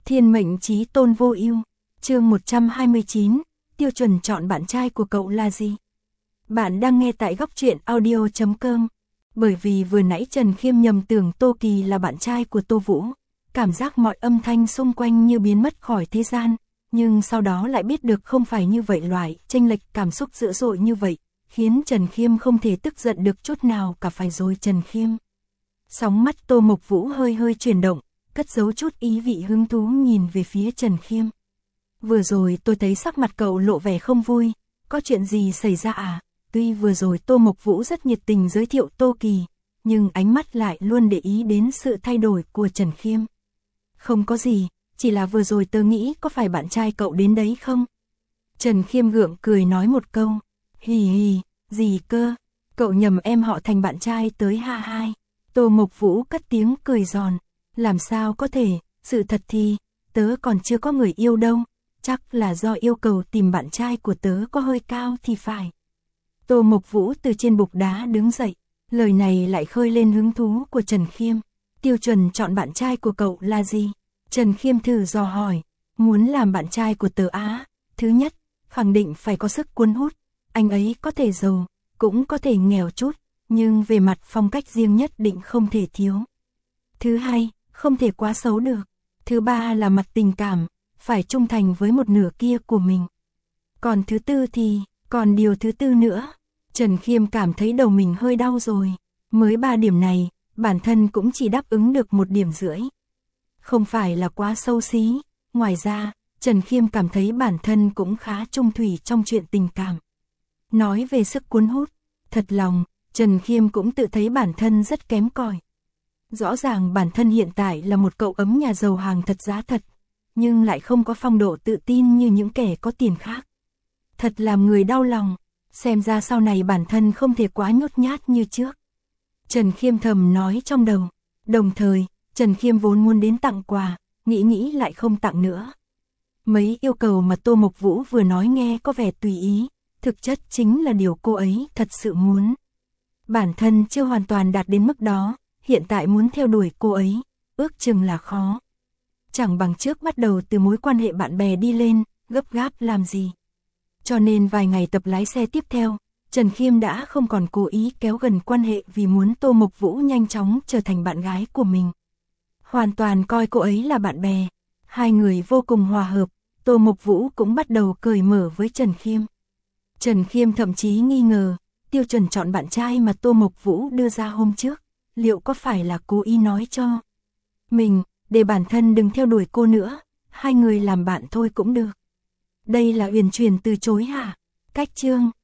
Thiên mệnh chí tôn vô ưu. Chương 129, tiêu chuẩn chọn bạn trai của cậu là gì? Bạn đang nghe tại góc truyện audio.com. Bởi vì vừa nãy Trần Khiêm nhầm tưởng Tô Kỳ là bạn trai của Tô Vũ, cảm giác mọi âm thanh xung quanh như biến mất khỏi thế gian, nhưng sau đó lại biết được không phải như vậy, loại chênh lệch cảm xúc dữ dội như vậy, khiến Trần Khiêm không thể tức giận được chút nào cả. Phải rồi Trần Khiêm. Sóng mắt Tô Mộc Vũ hơi hơi chuyển động, cất giấu chút ý vị hứng thú nhìn về phía Trần Khiêm. Vừa rồi tôi thấy sắc mặt cậu lộ vẻ không vui, có chuyện gì xảy ra à? Tuy vừa rồi Tô Mộc Vũ rất nhiệt tình giới thiệu Tô Kỳ, nhưng ánh mắt lại luôn để ý đến sự thay đổi của Trần Khiêm. Không có gì, chỉ là vừa rồi tớ nghĩ có phải bạn trai cậu đến đấy không? Trần Khiêm gượng cười nói một câu. Hì hì, gì cơ? Cậu nhầm em họ thành bạn trai tới ha hai. Tô Mộc Vũ cất tiếng cười giòn. Làm sao có thể, sự thật thì, tớ còn chưa có người yêu đâu. Chắc là do yêu cầu tìm bạn trai của tớ có hơi cao thì phải. Tô Mộc Vũ từ trên bục đá đứng dậy. Lời này lại khơi lên hứng thú của Trần Khiêm. Tiêu chuẩn chọn bạn trai của cậu là gì? Trần Khiêm thử dò hỏi. Muốn làm bạn trai của tớ á? Thứ nhất, khẳng định phải có sức cuốn hút. Anh ấy có thể giàu, cũng có thể nghèo chút, nhưng về mặt phong cách riêng nhất định không thể thiếu. Thứ hai, không thể quá xấu được. Thứ ba là mặt tình cảm, phải trung thành với một nửa kia của mình. Còn thứ tư thì, còn điều thứ tư nữa. Trần Khiêm cảm thấy đầu mình hơi đau rồi. Mới 3 điểm này, bản thân cũng chỉ đáp ứng được 1,5 điểm. Không phải là quá xấu xí. Ngoài ra, Trần Khiêm cảm thấy bản thân cũng khá trung thủy trong chuyện tình cảm. Nói về sức cuốn hút, thật lòng, Trần Khiêm cũng tự thấy bản thân rất kém cỏi. Rõ ràng bản thân hiện tại là một cậu ấm nhà giàu hàng thật giá thật, nhưng lại không có phong độ tự tin như những kẻ có tiền khác. Thật làm người đau lòng, xem ra sau này bản thân không thể quá nhút nhát như trước. Trần Khiêm thầm nói trong đầu, đồng thời, Trần Khiêm vốn muốn đến tặng quà, nghĩ lại không tặng nữa. Mấy yêu cầu mà Tô Mộc Vũ vừa nói nghe có vẻ tùy ý, thực chất chính là điều cô ấy thật sự muốn. Bản thân chưa hoàn toàn đạt đến mức đó, hiện tại muốn theo đuổi cô ấy, ước chừng là khó. Chẳng bằng trước bắt đầu từ mối quan hệ bạn bè đi lên, gấp gáp làm gì. Cho nên vài ngày tập lái xe tiếp theo, Trần Khiêm đã không còn cố ý kéo gần quan hệ vì muốn Tô Mộc Vũ nhanh chóng trở thành bạn gái của mình. Hoàn toàn coi cô ấy là bạn bè, hai người vô cùng hòa hợp, Tô Mộc Vũ cũng bắt đầu cởi mở với Trần Khiêm. Trần Khiêm thậm chí nghi ngờ, tiêu chuẩn chọn bạn trai mà Tô Mộc Vũ đưa ra hôm trước, liệu có phải là cố ý nói cho mình, để bản thân đừng theo đuổi cô nữa, hai người làm bạn thôi cũng được. Đây là uyển chuyển từ chối hả? Cách chương